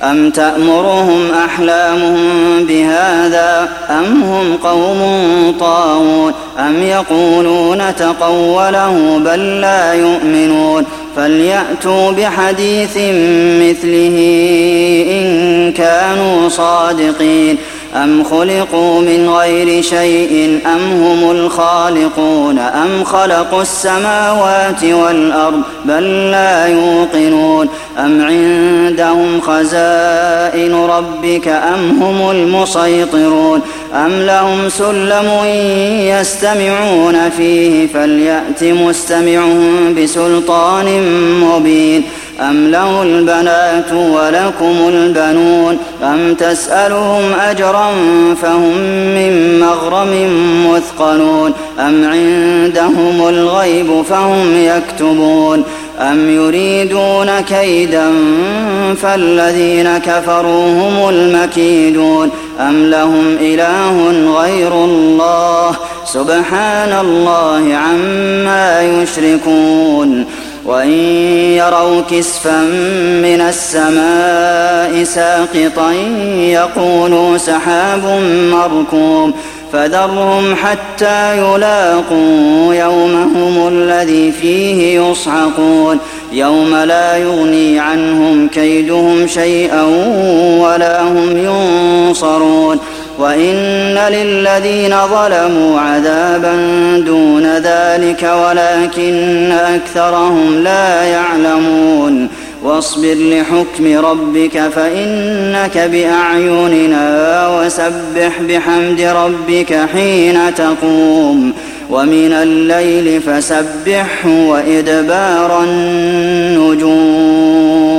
أم تأمرهم أحلامهم بهذا أم هم قوم طاغون أم يقولون تقوله بل لا يؤمنون فليأتوا بحديث مثله إن كانوا صادقين أم خلقوا من غير شيء أم هم الخالقون أم خلقوا السماوات والأرض بل لا يوقنون أم عندهم خزائن ربك أم هم المسيطرون أم لهم سلم يستمعون فيه فليأت مستمعهم بسلطان مبين أم له البنات ولكم البنون أم تسألهم أجرا فهم من مغرم مثقلون أم عندهم الغيب فهم يكتبون أم يريدون كيدا فالذين كفروا هم المكيدون أم لهم إله غير الله سبحان الله عما يشركون وإن يروا كسفا من السماء ساقطا يقولوا سحاب مركوم فذرهم حتى يلاقوا يومهم الذي فيه يصعقون يوم لا يغني عنهم كيدهم شيئا ولا هم ينصرون وإن للذين ظلموا عذابا دون ذلك ولكن أكثرهم لا يعلمون واصبر لحكم ربك فإنك بأعيننا وسبح بحمد ربك حين تقوم ومن الليل فسبحه وإدبار النجوم